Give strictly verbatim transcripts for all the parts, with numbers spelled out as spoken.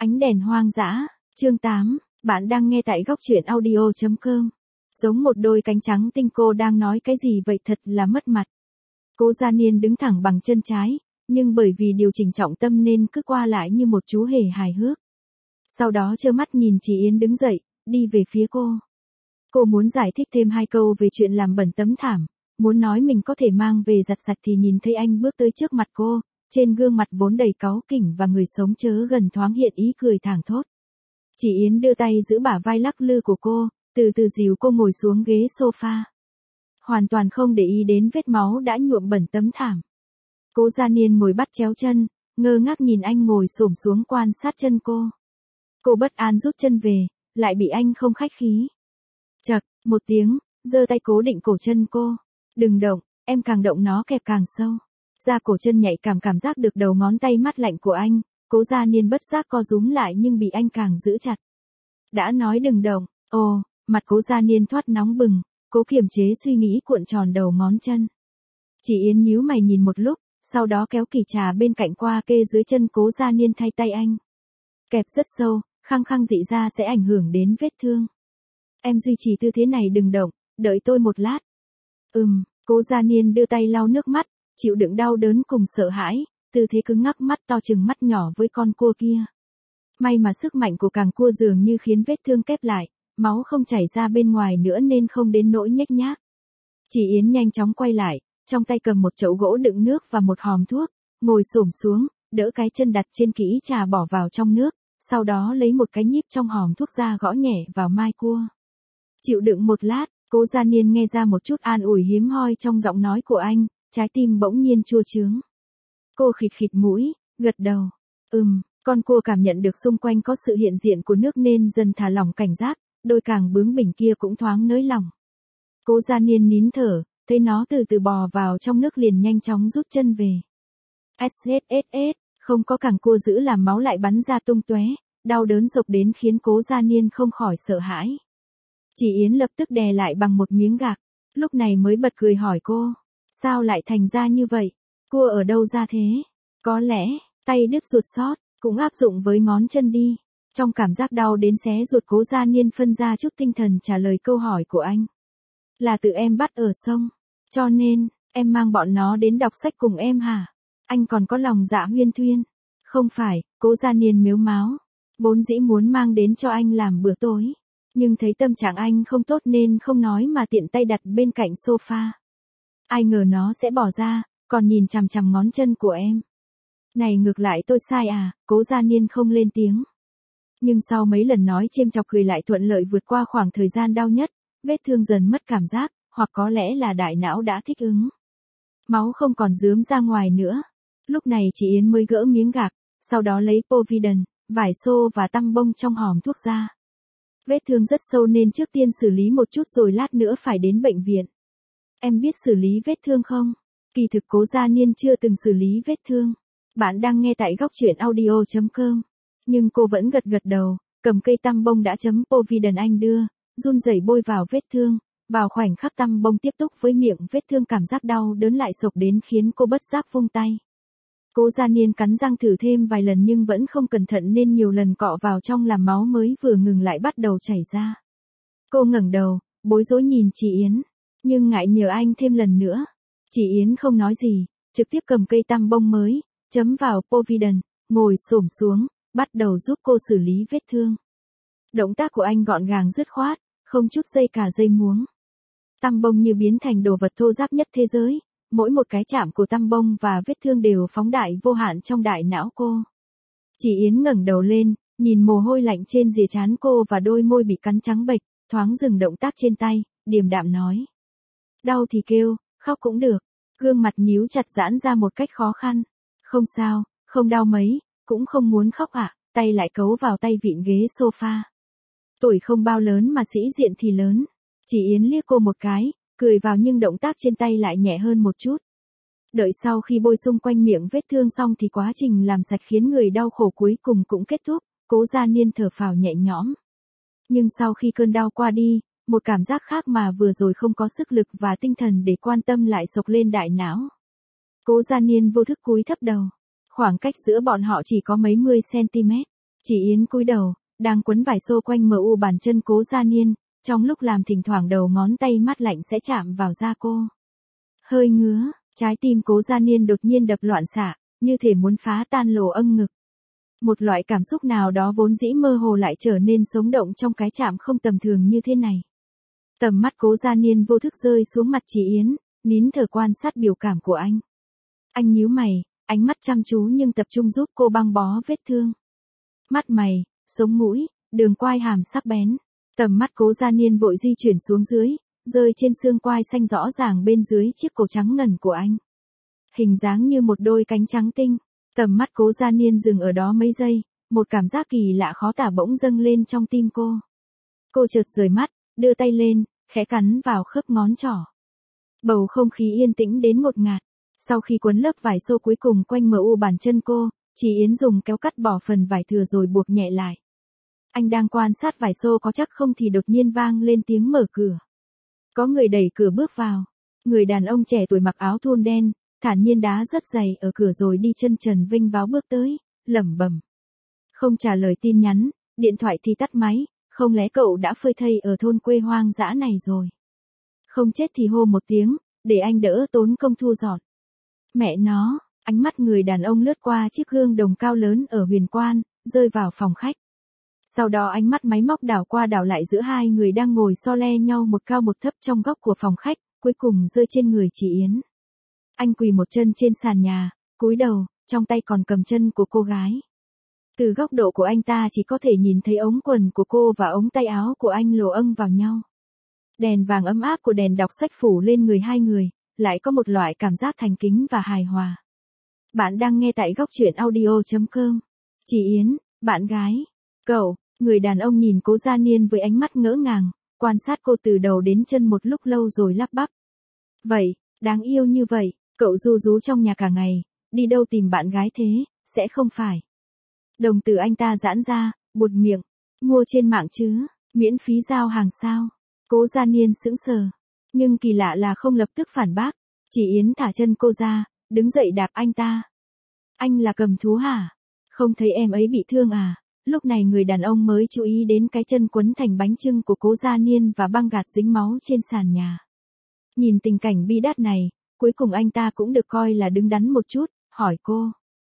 Ánh đèn hoang dã, chương tám, bạn đang nghe tại góc truyện audio chấm com. Giống một đôi cánh trắng tinh, cô đang nói cái gì vậy, thật là mất mặt. Cố Gia Niên đứng thẳng bằng chân trái, nhưng bởi vì điều chỉnh trọng tâm nên cứ qua lại như một chú hề hài hước. Sau đó trơ mắt nhìn chị Yến đứng dậy, đi về phía cô. Cô muốn giải thích thêm hai câu về chuyện làm bẩn tấm thảm, muốn nói mình có thể mang về giặt sạch thì nhìn thấy anh bước tới trước mặt cô, trên gương mặt vốn đầy cáu kỉnh và người sống chớ gần thoáng hiện ý cười thảng thốt. Chị Yến đưa tay giữ bả vai lắc lư của cô, từ từ dìu cô ngồi xuống ghế sofa. Hoàn toàn không để ý đến vết máu đã nhuộm bẩn tấm thảm. Cố Gia Niên ngồi bắt chéo chân, ngơ ngác nhìn anh ngồi xổm xuống quan sát chân cô. Cô bất an rút chân về, lại bị anh không khách khí. Chậc, một tiếng, giơ tay cố định cổ chân cô. Đừng động, em càng động nó kẹp càng sâu. Da cổ chân nhạy cảm cảm giác được đầu ngón tay mát lạnh của anh, Cố Gia Niên bất giác co rúm lại nhưng bị anh càng giữ chặt. Đã nói đừng động, ồ, mặt Cố Gia Niên thoát nóng bừng, cố kiềm chế suy nghĩ cuộn tròn đầu ngón chân. Chị Yến nhíu mày nhìn một lúc, sau đó kéo kỷ trà bên cạnh qua kê dưới chân Cố Gia Niên thay tay anh. Kẹp rất sâu, khăng khăng dị ra sẽ ảnh hưởng đến vết thương. Em duy trì tư thế này đừng động, đợi tôi một lát. Ừm, Cố Gia Niên đưa tay lau nước mắt, chịu đựng đau đớn cùng sợ hãi, tư thế cứng ngắc, mắt to chừng mắt nhỏ với con cua kia. May mà sức mạnh của càng cua dường như khiến vết thương kép lại, máu không chảy ra bên ngoài nữa nên không đến nỗi nhếch nhác. Chị Yến nhanh chóng quay lại, trong tay cầm một chậu gỗ đựng nước và một hòm thuốc, ngồi xổm xuống, đỡ cái chân đặt trên kỹ trà bỏ vào trong nước, sau đó lấy một cái nhíp trong hòm thuốc ra gõ nhẹ vào mai cua. Chịu đựng một lát, Cố Gia Niên nghe ra một chút an ủi hiếm hoi trong giọng nói của anh, trái tim bỗng nhiên chua chướng. Cô khịt khịt mũi, gật đầu. Ừm, con cua cảm nhận được xung quanh có sự hiện diện của nước nên dần thả lỏng cảnh giác, đôi càng bướng bỉnh kia cũng thoáng nới lỏng. Cố Gia Niên nín thở, thấy nó từ từ bò vào trong nước liền nhanh chóng rút chân về. ét ét ét ét, không có càng cua giữ làm máu lại bắn ra tung tóe, đau đớn rộc đến khiến Cố Gia Niên không khỏi sợ hãi. Chị Yến lập tức đè lại bằng một miếng gạc, lúc này mới bật cười hỏi cô, sao lại thành ra như vậy? Cua ở đâu ra thế? Có lẽ, tay đứt ruột sót, cũng áp dụng với ngón chân đi. Trong cảm giác đau đến xé ruột, Cố Gia Niên phân ra chút tinh thần trả lời câu hỏi của anh. Là tự em bắt ở sông, cho nên, em mang bọn nó đến đọc sách cùng em hả? Anh còn có lòng dạ huyên thuyên. Không phải, Cố Gia Niên mếu máo. Vốn dĩ muốn mang đến cho anh làm bữa tối. Nhưng thấy tâm trạng anh không tốt nên không nói mà tiện tay đặt bên cạnh sofa. Ai ngờ nó sẽ bỏ ra, còn nhìn chằm chằm ngón chân của em. Này ngược lại tôi sai à? Cố Gia Niên không lên tiếng. Nhưng sau mấy lần nói chêm chọc cười lại thuận lợi vượt qua khoảng thời gian đau nhất, vết thương dần mất cảm giác, hoặc có lẽ là đại não đã thích ứng. Máu không còn rướm ra ngoài nữa. Lúc này chị Yến mới gỡ miếng gạc, sau đó lấy Povidone, vải xô và tăm bông trong hòm thuốc ra. Vết thương rất sâu nên trước tiên xử lý một chút rồi lát nữa phải đến bệnh viện. Em biết xử lý vết thương không? Kỳ thực Cố Gia Niên chưa từng xử lý vết thương. Bạn đang nghe tại góc truyện audio chấm com. Nhưng cô vẫn gật gật đầu, cầm cây tăm bông đã chấm Povidone anh đưa, run rẩy bôi vào vết thương. Vào khoảnh khắc tăm bông tiếp xúc với miệng vết thương, cảm giác đau đớn lại sộc đến khiến cô bất giác vung tay. Cố Gia Niên cắn răng thử thêm vài lần nhưng vẫn không cẩn thận nên nhiều lần cọ vào trong làm máu mới vừa ngừng lại bắt đầu chảy ra. Cô ngẩng đầu, bối rối nhìn chị Yến, nhưng ngại nhờ anh thêm lần nữa. Chị Yến không nói gì, trực tiếp cầm cây tăm bông mới, chấm vào Povidone, ngồi xổm xuống, bắt đầu giúp cô xử lý vết thương. Động tác của anh gọn gàng dứt khoát, không chút dây cả dây muống. Tăm bông như biến thành đồ vật thô ráp nhất thế giới, mỗi một cái chạm của tăm bông và vết thương đều phóng đại vô hạn trong đại não cô. Chị Yến ngẩng đầu lên, nhìn mồ hôi lạnh trên rìa trán cô và đôi môi bị cắn trắng bệch, thoáng dừng động tác trên tay, điềm đạm nói. Đau thì kêu, khóc cũng được. Gương mặt nhíu chặt giãn ra một cách khó khăn. Không sao, không đau mấy, cũng không muốn khóc ạ, à, tay lại cấu vào tay vịn ghế sofa. Tuổi không bao lớn mà sĩ diện thì lớn. Chị Yến liếc cô một cái, cười vào nhưng động tác trên tay lại nhẹ hơn một chút. Đợi sau khi bôi xung quanh miệng vết thương xong thì quá trình làm sạch khiến người đau khổ cuối cùng cũng kết thúc, Cố Gia Niên thở phào nhẹ nhõm. Nhưng sau khi cơn đau qua đi, một cảm giác khác mà vừa rồi không có sức lực và tinh thần để quan tâm lại sộc lên đại não. Cố Gia Niên vô thức cúi thấp đầu. Khoảng cách giữa bọn họ chỉ có mấy mươi centimet. Chị Yến cúi đầu, đang quấn vải xô quanh mờ u bàn chân Cố Gia Niên, trong lúc làm thỉnh thoảng đầu ngón tay mát lạnh sẽ chạm vào da cô. Hơi ngứa, trái tim Cố Gia Niên đột nhiên đập loạn xạ, như thể muốn phá tan lỗ âm ngực. Một loại cảm xúc nào đó vốn dĩ mơ hồ lại trở nên sống động trong cái chạm không tầm thường như thế này. Tầm mắt Cố Gia Niên vô thức rơi xuống mặt chị Yến, nín thở quan sát biểu cảm của anh. Anh nhíu mày, ánh mắt chăm chú nhưng tập trung giúp cô băng bó vết thương. Mắt mày, sống mũi, đường quai hàm sắc bén. Tầm mắt Cố Gia Niên vội di chuyển xuống dưới, rơi trên xương quai xanh rõ ràng bên dưới chiếc cổ trắng ngần của anh. Hình dáng như một đôi cánh trắng tinh. Tầm mắt Cố Gia Niên dừng ở đó mấy giây, một cảm giác kỳ lạ khó tả bỗng dâng lên trong tim cô. Cô chợt rời mắt, đưa tay lên, khẽ cắn vào khớp ngón trỏ. Bầu không khí yên tĩnh đến ngột ngạt. Sau khi quấn lớp vải xô cuối cùng quanh mờ u bàn chân cô, chị Yến dùng kéo cắt bỏ phần vải thừa rồi buộc nhẹ lại. Anh đang quan sát vải xô có chắc không thì đột nhiên vang lên tiếng mở cửa. Có người đẩy cửa bước vào. Người đàn ông trẻ tuổi mặc áo thun đen, thản nhiên đá rất dày ở cửa rồi đi chân trần vinh váo bước tới, lẩm bẩm. Không trả lời tin nhắn, điện thoại thì tắt máy, không lẽ cậu đã phơi thây ở thôn quê hoang dã này rồi. Không chết thì hô một tiếng, để anh đỡ tốn công thu dọn. Mẹ nó, ánh mắt người đàn ông lướt qua chiếc gương đồng cao lớn ở huyền quan, rơi vào phòng khách. Sau đó ánh mắt máy móc đảo qua đảo lại giữa hai người đang ngồi so le nhau một cao một thấp trong góc của phòng khách, cuối cùng rơi trên người chị Yến. Anh quỳ một chân trên sàn nhà, cúi đầu, trong tay còn cầm chân của cô gái. Từ góc độ của anh ta chỉ có thể nhìn thấy ống quần của cô và ống tay áo của anh lồ âng vào nhau. Đèn vàng ấm áp của đèn đọc sách phủ lên người hai người, lại có một loại cảm giác thành kính và hài hòa. Bạn đang nghe tại góc truyện audio chấm com. Chị Yến, bạn gái. Cậu, người đàn ông nhìn Cố Gia Niên với ánh mắt ngỡ ngàng, quan sát cô từ đầu đến chân một lúc lâu rồi lắp bắp. Vậy, đáng yêu như vậy, cậu ru rú trong nhà cả ngày, đi đâu tìm bạn gái thế, sẽ không phải. Đồng tử anh ta giãn ra, buột miệng, mua trên mạng chứ, miễn phí giao hàng sao. Cố Gia Niên sững sờ, nhưng kỳ lạ là không lập tức phản bác. Chị Yến thả chân cô ra, đứng dậy đạp anh ta. Anh là cầm thú hả? Không thấy em ấy bị thương à? Lúc này người đàn ông mới chú ý đến cái chân quấn thành bánh chưng của Cố Gia Niên và băng gạt dính máu trên sàn nhà. Nhìn tình cảnh bi đát này, cuối cùng anh ta cũng được coi là đứng đắn một chút, hỏi cô.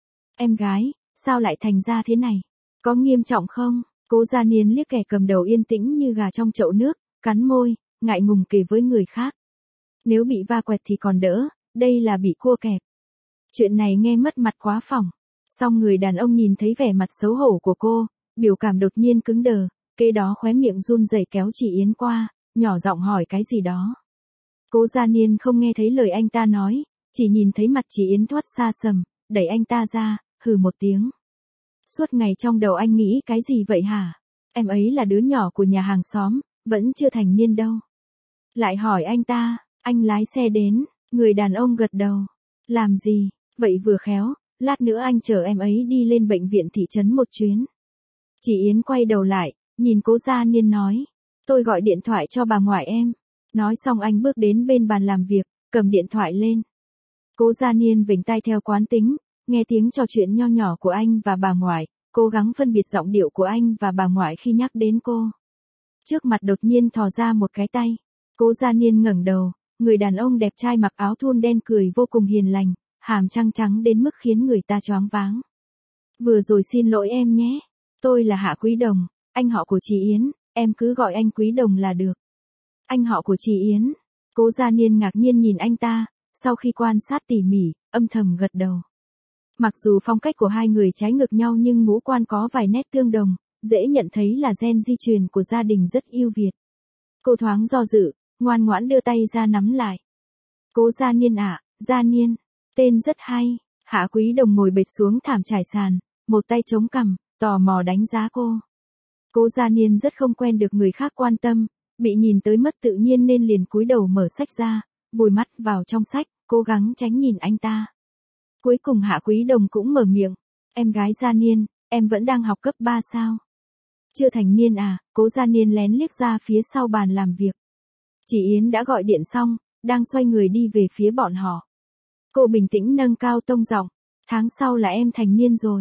Em gái, sao lại thành ra thế này? Có nghiêm trọng không? Cố Gia Niên liếc kẻ cầm đầu yên tĩnh như gà trong chậu nước, cắn môi, ngại ngùng kể với người khác. Nếu bị va quẹt thì còn đỡ, đây là bị cua kẹp. Chuyện này nghe mất mặt quá phỏng. Xong người đàn ông nhìn thấy vẻ mặt xấu hổ của cô, biểu cảm đột nhiên cứng đờ, kế đó khóe miệng run rẩy kéo chị Yến qua, nhỏ giọng hỏi cái gì đó. Cố Gia Niên không nghe thấy lời anh ta nói, chỉ nhìn thấy mặt chị Yến thoát xa sầm, đẩy anh ta ra, hừ một tiếng. Suốt ngày trong đầu anh nghĩ cái gì vậy hả? Em ấy là đứa nhỏ của nhà hàng xóm, vẫn chưa thành niên đâu. Lại hỏi anh ta, anh lái xe đến, người đàn ông gật đầu. Làm gì, vậy vừa khéo, lát nữa anh chở em ấy đi lên bệnh viện thị trấn một chuyến. Chị Yến quay đầu lại, nhìn Cố Gia Niên nói, tôi gọi điện thoại cho bà ngoại em. Nói xong anh bước đến bên bàn làm việc, cầm điện thoại lên. Cố Gia Niên vểnh tai theo quán tính, nghe tiếng trò chuyện nho nhỏ của anh và bà ngoại, cố gắng phân biệt giọng điệu của anh và bà ngoại khi nhắc đến cô. Trước mặt đột nhiên thò ra một cái tay. Cố Gia Niên ngẩng đầu, người đàn ông đẹp trai mặc áo thun đen cười vô cùng hiền lành, hàm răng trắng đến mức khiến người ta choáng váng. Vừa rồi xin lỗi em nhé. Tôi là Hạ Quý Đồng, anh họ của chị Yến, em cứ gọi anh Quý Đồng là được. Anh họ của chị Yến. Cố Gia Niên ngạc nhiên nhìn anh ta, sau khi quan sát tỉ mỉ, âm thầm gật đầu. Mặc dù phong cách của hai người trái ngược nhau nhưng ngũ quan có vài nét tương đồng, dễ nhận thấy là gen di truyền của gia đình rất ưu việt. Cô thoáng do dự, ngoan ngoãn đưa tay ra nắm lại. Cố Gia Niên ạ, Gia Niên, tên rất hay. Hạ Quý Đồng ngồi bệt xuống thảm trải sàn, một tay chống cằm, tò mò đánh giá cô. Cố Gia Niên rất không quen được người khác quan tâm, bị nhìn tới mất tự nhiên nên liền cúi đầu mở sách ra, vùi mắt vào trong sách, cố gắng tránh nhìn anh ta. Cuối cùng Hạ Quý Đồng cũng mở miệng, em gái Gia Niên, em vẫn đang học cấp ba sao? Chưa thành niên à? Cố Gia Niên lén liếc ra phía sau bàn làm việc. Chị Yến đã gọi điện xong, đang xoay người đi về phía bọn họ. Cô bình tĩnh nâng cao tông giọng, tháng sau là em thành niên rồi.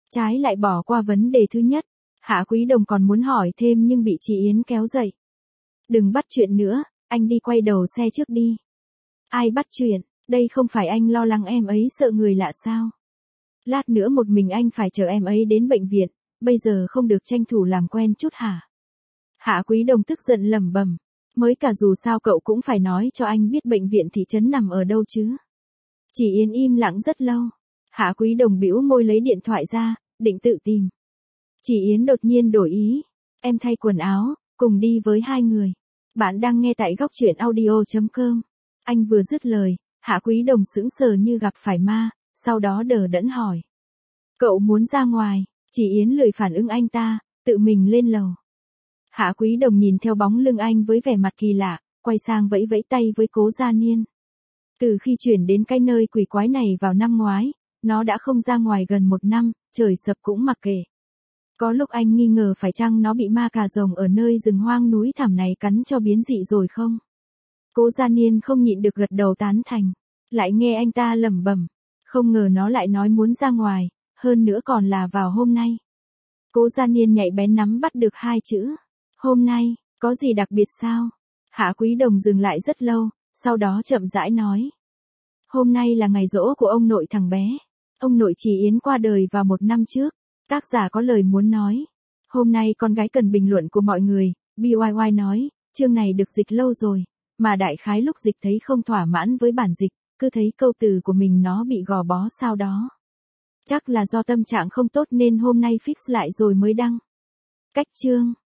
Trái lại bỏ qua vấn đề thứ nhất. Hạ Quý Đồng còn muốn hỏi thêm nhưng bị chị Yến kéo dậy. Đừng bắt chuyện nữa, anh đi quay đầu xe trước đi. Ai bắt chuyện, đây không phải anh lo lắng em ấy sợ người lạ sao? Lát nữa một mình anh phải chở em ấy đến bệnh viện, bây giờ không được tranh thủ làm quen chút hả? Hạ Quý Đồng tức giận lẩm bẩm, mới cả dù sao cậu cũng phải nói cho anh biết bệnh viện thị trấn nằm ở đâu chứ. Chị Yến im lặng rất lâu. Hạ Quý Đồng bĩu môi lấy điện thoại ra, định tự tìm. Chị Yến đột nhiên đổi ý, em thay quần áo, cùng đi với hai người. Bạn đang nghe tại góc truyện audio chấm com. Anh vừa dứt lời, Hạ Quý Đồng sững sờ như gặp phải ma, sau đó đờ đẫn hỏi. Cậu muốn ra ngoài? Chị Yến lười phản ứng anh ta, tự mình lên lầu. Hạ Quý Đồng nhìn theo bóng lưng anh với vẻ mặt kỳ lạ, quay sang vẫy vẫy tay với Cố Gia Niên. Từ khi chuyển đến cái nơi quỷ quái này vào năm ngoái, nó đã không ra ngoài gần một năm, trời sập cũng mặc kệ. Có lúc anh nghi ngờ phải chăng nó bị ma cà rồng ở nơi rừng hoang núi thẳm này cắn cho biến dị rồi không? Cố Gia Niên không nhịn được gật đầu tán thành, lại nghe anh ta lẩm bẩm, không ngờ nó lại nói muốn ra ngoài, hơn nữa còn là vào hôm nay. Cố Gia Niên nhạy bén nắm bắt được hai chữ, hôm nay, có gì đặc biệt sao? Hạ Quý Đồng dừng lại rất lâu, sau đó chậm rãi nói. Hôm nay là ngày giỗ của ông nội thằng bé. Ông nội chị Yến qua đời vào một năm trước. Tác giả có lời muốn nói. Hôm nay con gái cần bình luận của mọi người. bê i i nói, chương này được dịch lâu rồi, mà đại khái lúc dịch thấy không thỏa mãn với bản dịch, cứ thấy câu từ của mình nó bị gò bó sao đó. Chắc là do tâm trạng không tốt nên hôm nay fix lại rồi mới đăng. Cách chương